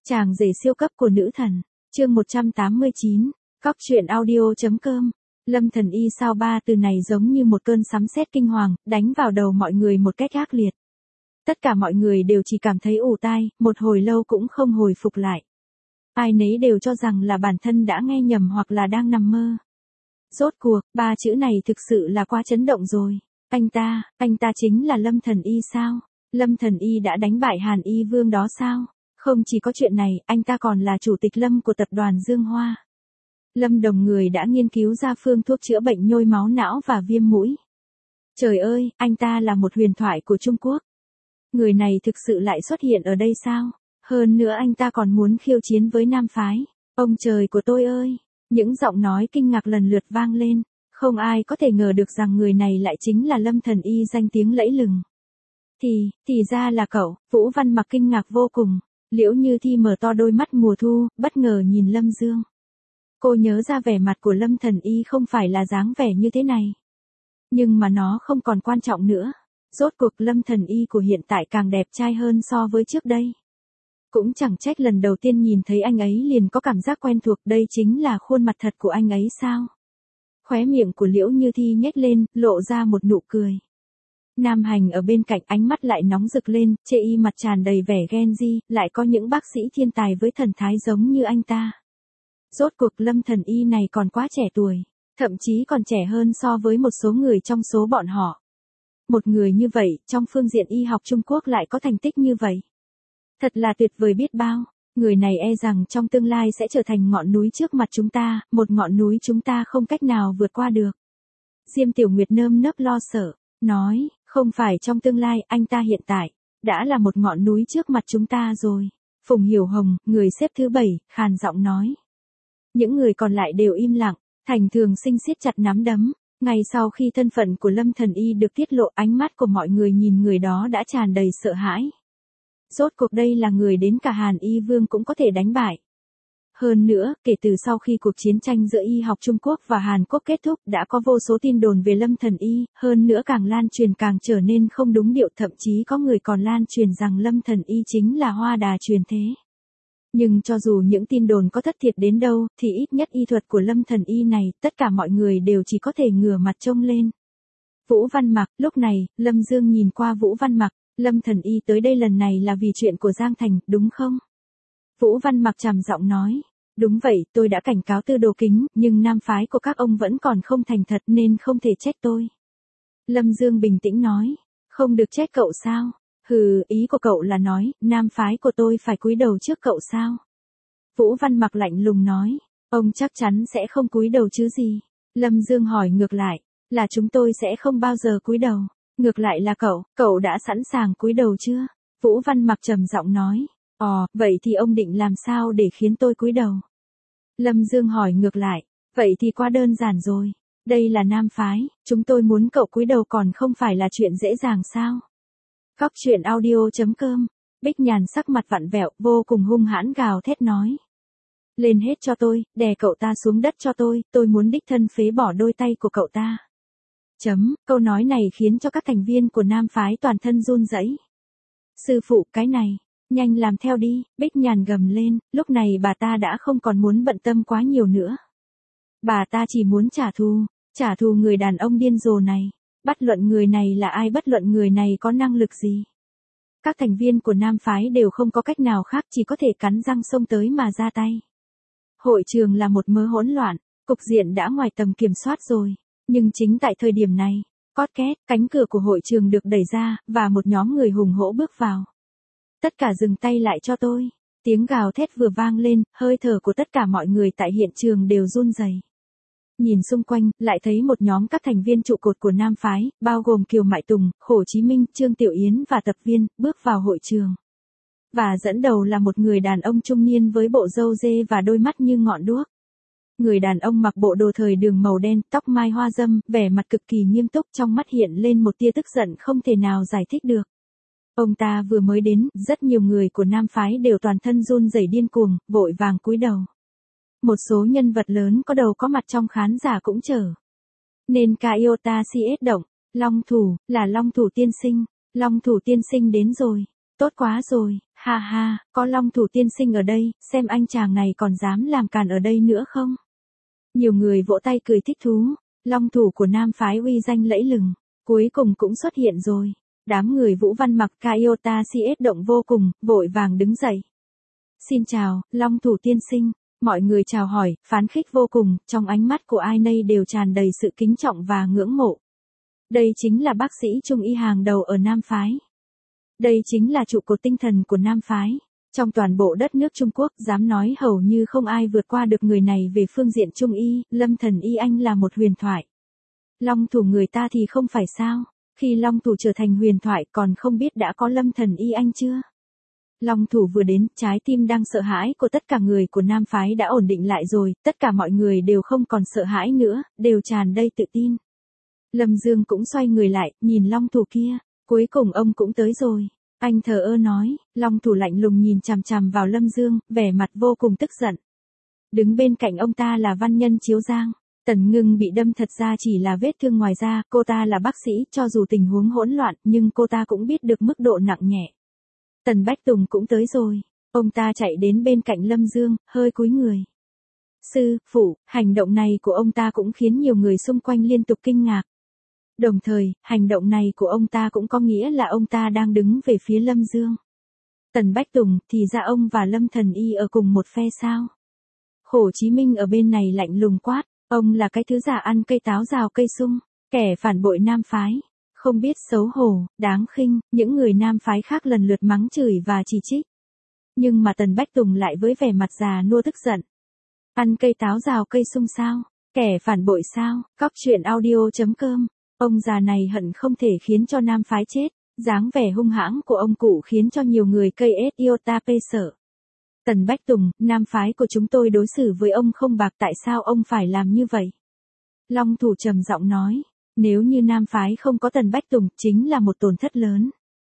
Chàng rể siêu cấp của nữ thần, chương 189, Cóc truyện audio.com. Lâm Thần Y sao ba từ này giống như một cơn sấm sét kinh hoàng, đánh vào đầu mọi người một cách ác liệt. Tất cả mọi người đều chỉ cảm thấy ù tai, một hồi lâu cũng không hồi phục lại. Ai nấy đều cho rằng là bản thân đã nghe nhầm hoặc là đang nằm mơ. Rốt cuộc, ba chữ này thực sự là quá chấn động rồi. Anh ta chính là Lâm Thần Y sao? Lâm Thần Y đã đánh bại Hàn Y Vương đó sao? Không chỉ có chuyện này, anh ta còn là chủ tịch Lâm của tập đoàn Dương Hoa. Lâm Đồng người đã nghiên cứu ra phương thuốc chữa bệnh nhôi máu não và viêm mũi. Trời ơi, anh ta là một huyền thoại của Trung Quốc. Người này thực sự lại xuất hiện ở đây sao? Hơn nữa anh ta còn muốn khiêu chiến với Nam Phái. Ông trời của tôi ơi! Những giọng nói kinh ngạc lần lượt vang lên. Không ai có thể ngờ được rằng người này lại chính là Lâm Thần Y danh tiếng lẫy lừng. Thì ra là cậu. Vũ Văn Mặc kinh ngạc vô cùng. Liễu Như Thi mở to đôi mắt mùa thu, bất ngờ nhìn Lâm Dương. Cô nhớ ra vẻ mặt của Lâm Thần Y không phải là dáng vẻ như thế này. Nhưng mà nó không còn quan trọng nữa. Rốt cuộc Lâm Thần Y của hiện tại càng đẹp trai hơn so với trước đây. Cũng chẳng trách lần đầu tiên nhìn thấy anh ấy liền có cảm giác quen thuộc, đây chính là khuôn mặt thật của anh ấy sao? Khóe miệng của Liễu Như Thi nhếch lên, lộ ra một nụ cười. Nam Hành ở bên cạnh ánh mắt lại nóng rực lên, chê y mặt tràn đầy vẻ ghen zi, lại có những bác sĩ thiên tài với thần thái giống như anh ta. Rốt cuộc Lâm Thần Y này còn quá trẻ tuổi, thậm chí còn trẻ hơn so với một số người trong số bọn họ. Một người như vậy, trong phương diện y học Trung Quốc lại có thành tích như vậy. Thật là tuyệt vời biết bao, người này e rằng trong tương lai sẽ trở thành ngọn núi trước mặt chúng ta, một ngọn núi chúng ta không cách nào vượt qua được. Diêm Tiểu Nguyệt nơm nớp lo sợ, nói, không phải trong tương lai, anh ta hiện tại, đã là một ngọn núi trước mặt chúng ta rồi. Phùng Hiểu Hồng, người xếp thứ 7, khàn giọng nói. Những người còn lại đều im lặng, Thành Thường Sinh siết chặt nắm đấm. Ngay sau khi thân phận của Lâm Thần Y được tiết lộ, ánh mắt của mọi người nhìn người đó đã tràn đầy sợ hãi. Rốt cuộc đây là người đến cả Hàn Y Vương cũng có thể đánh bại. Hơn nữa, kể từ sau khi cuộc chiến tranh giữa y học Trung Quốc và Hàn Quốc kết thúc đã có vô số tin đồn về Lâm Thần Y, hơn nữa càng lan truyền càng trở nên không đúng điệu, thậm chí có người còn lan truyền rằng Lâm Thần Y chính là Hoa Đà truyền thế. Nhưng cho dù những tin đồn có thất thiệt đến đâu, thì ít nhất y thuật của Lâm Thần Y này, tất cả mọi người đều chỉ có thể ngửa mặt trông lên. Vũ Văn Mặc, lúc này, Lâm Dương nhìn qua Vũ Văn Mặc, Lâm Thần Y tới đây lần này là vì chuyện của Giang Thành, đúng không? Vũ Văn Mặc trầm giọng nói, đúng vậy, tôi đã cảnh cáo Tư Đồ Kính, nhưng nam phái của các ông vẫn còn không thành thật nên không thể trách tôi. Lâm Dương bình tĩnh nói, không được trách cậu sao? Hừ, ý của cậu là nói, nam phái của tôi phải cúi đầu trước cậu sao? Vũ Văn Mặc lạnh lùng nói, ông chắc chắn sẽ không cúi đầu chứ gì? Lâm Dương hỏi ngược lại, là chúng tôi sẽ không bao giờ cúi đầu. Ngược lại là cậu đã sẵn sàng cúi đầu chưa? Vũ Văn Mặc trầm giọng nói, vậy thì ông định làm sao để khiến tôi cúi đầu? Lâm Dương hỏi ngược lại, vậy thì quá đơn giản rồi. Đây là nam phái, chúng tôi muốn cậu cúi đầu còn không phải là chuyện dễ dàng sao? Cóc truyện audio.com. Bích Nhàn sắc mặt vặn vẹo, vô cùng hung hãn gào thét nói. Lên hết cho tôi, đè cậu ta xuống đất cho tôi muốn đích thân phế bỏ đôi tay của cậu ta. Câu nói này khiến cho các thành viên của nam phái toàn thân run rẩy. Sư phụ, cái này, nhanh làm theo đi, Bích Nhàn gầm lên, lúc này bà ta đã không còn muốn bận tâm quá nhiều nữa. Bà ta chỉ muốn trả thù người đàn ông điên rồ này. Bất luận người này là ai, bất luận người này có năng lực gì. Các thành viên của nam phái đều không có cách nào khác, chỉ có thể cắn răng xông tới mà ra tay. Hội trường là một mớ hỗn loạn, cục diện đã ngoài tầm kiểm soát rồi. Nhưng chính tại thời điểm này, cót két, cánh cửa của hội trường được đẩy ra, và một nhóm người hùng hổ bước vào. Tất cả dừng tay lại cho tôi. Tiếng gào thét vừa vang lên, hơi thở của tất cả mọi người tại hiện trường đều run rẩy. Nhìn xung quanh, lại thấy một nhóm các thành viên trụ cột của nam phái, bao gồm Kiều Mại Tùng, Khổ Chí Minh, Trương Tiểu Yến và tập viên, bước vào hội trường. Và dẫn đầu là một người đàn ông trung niên với bộ râu dê và đôi mắt như ngọn đuốc. Người đàn ông mặc bộ đồ thời đường màu đen, tóc mai hoa râm, vẻ mặt cực kỳ nghiêm túc, trong mắt hiện lên một tia tức giận không thể nào giải thích được. Ông ta vừa mới đến, rất nhiều người của nam phái đều toàn thân run rẩy điên cuồng, vội vàng cúi đầu. Một số nhân vật lớn có đầu có mặt trong khán giả cũng trở nên Iota CS động, Long Thủ, là Long Thủ tiên sinh đến rồi. Tốt quá rồi, ha ha, có Long Thủ tiên sinh ở đây, xem anh chàng này còn dám làm càn ở đây nữa không? Nhiều người vỗ tay cười thích thú, Long Thủ của nam phái uy danh lẫy lừng, cuối cùng cũng xuất hiện rồi. Đám người Vũ Văn mặc Kaiota CS động vô cùng, vội vàng đứng dậy. Xin chào, Long Thủ tiên sinh, mọi người chào hỏi, phán khích vô cùng, trong ánh mắt của ai nấy đều tràn đầy sự kính trọng và ngưỡng mộ. Đây chính là bác sĩ trung y hàng đầu ở Nam Phái. Đây chính là trụ cột tinh thần của Nam Phái. Trong toàn bộ đất nước Trung Quốc dám nói hầu như không ai vượt qua được người này về phương diện trung y, Lâm Thần Y anh là một huyền thoại. Long Thủ người ta thì không phải sao, khi Long Thủ trở thành huyền thoại còn không biết đã có Lâm Thần Y anh chưa? Long Thủ vừa đến, trái tim đang sợ hãi của tất cả người của Nam Phái đã ổn định lại rồi, tất cả mọi người đều không còn sợ hãi nữa, đều tràn đầy tự tin. Lâm Dương cũng xoay người lại, nhìn Long Thủ kia, cuối cùng ông cũng tới rồi. Anh thờ ơ nói, Long Thủ lạnh lùng nhìn chằm chằm vào Lâm Dương, vẻ mặt vô cùng tức giận. Đứng bên cạnh ông ta là văn nhân Chiếu Giang. Tần Ngưng bị đâm thật ra chỉ là vết thương ngoài da, cô ta là bác sĩ, cho dù tình huống hỗn loạn, nhưng cô ta cũng biết được mức độ nặng nhẹ. Tần Bách Tùng cũng tới rồi, ông ta chạy đến bên cạnh Lâm Dương, hơi cúi người. Sư, phụ, hành động này của ông ta cũng khiến nhiều người xung quanh liên tục kinh ngạc. Đồng thời, hành động này của ông ta cũng có nghĩa là ông ta đang đứng về phía Lâm Dương. Tần Bách Tùng, thì ra ông và Lâm Thần Y ở cùng một phe sao? Hồ Chí Minh ở bên này lạnh lùng quát, ông là cái thứ giả ăn cây táo rào cây sung, kẻ phản bội Nam Phái, không biết xấu hổ, đáng khinh, những người Nam Phái khác lần lượt mắng chửi và chỉ trích. Nhưng mà Tần Bách Tùng lại với vẻ mặt già nua tức giận. Ăn cây táo rào cây sung sao? Kẻ phản bội sao? Cóc truyện audio.com. Ông già này hận không thể khiến cho Nam Phái chết, dáng vẻ hung hãng của ông cụ khiến cho nhiều người cây iota sợ. Tần Bách Tùng, Nam Phái của chúng tôi đối xử với ông không bạc, tại sao ông phải làm như vậy? Long Thủ trầm giọng nói, nếu như Nam Phái không có Tần Bách Tùng, chính là một tổn thất lớn.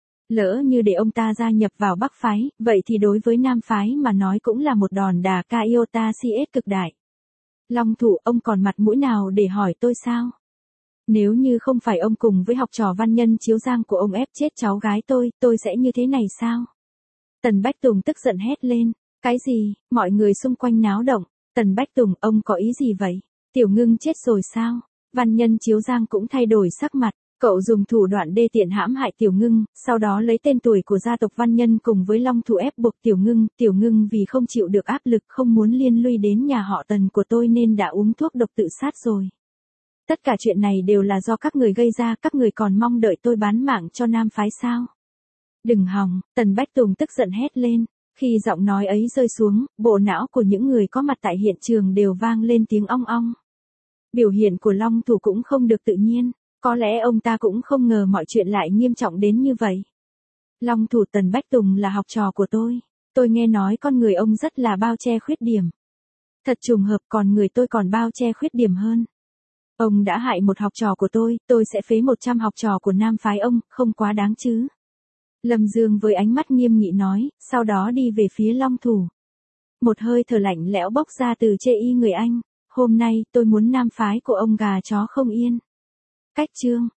Lỡ như để ông ta gia nhập vào Bắc Phái, vậy thì đối với Nam Phái mà nói cũng là một đòn đà Kaiota CS cực đại. Long Thủ, ông còn mặt mũi nào để hỏi tôi sao? Nếu như không phải ông cùng với học trò văn nhân Chiếu Giang của ông ép chết cháu gái tôi sẽ như thế này sao? Tần Bách Tùng tức giận hét lên, cái gì? Mọi người xung quanh náo động. Tần Bách Tùng, ông có ý gì vậy? Tiểu Ngưng chết rồi sao? Văn nhân Chiếu Giang cũng thay đổi sắc mặt, cậu dùng thủ đoạn đê tiện hãm hại Tiểu Ngưng, sau đó lấy tên tuổi của gia tộc văn nhân cùng với Long Thủ ép buộc Tiểu Ngưng vì không chịu được áp lực không muốn liên lụy đến nhà họ Tần của tôi nên đã uống thuốc độc tự sát rồi. Tất cả chuyện này đều là do các người gây ra, các người còn mong đợi tôi bán mạng cho Nam Phái sao? Đừng hòng, Tần Bách Tùng tức giận hét lên, khi giọng nói ấy rơi xuống, bộ não của những người có mặt tại hiện trường đều vang lên tiếng ong ong. Biểu hiện của Long Thủ cũng không được tự nhiên, có lẽ ông ta cũng không ngờ mọi chuyện lại nghiêm trọng đến như vậy. Long Thủ, Tần Bách Tùng là học trò của tôi nghe nói con người ông rất là bao che khuyết điểm. Thật trùng hợp, còn người tôi còn bao che khuyết điểm hơn. Ông đã hại một học trò của tôi sẽ phế 100 học trò của Nam Phái ông, không quá đáng chứ. Lâm Dương với ánh mắt nghiêm nghị nói, sau đó đi về phía Long Thủ. Một hơi thở lạnh lẽo bốc ra từ chê y người anh, hôm nay tôi muốn Nam Phái của ông gà chó không yên. Cách chương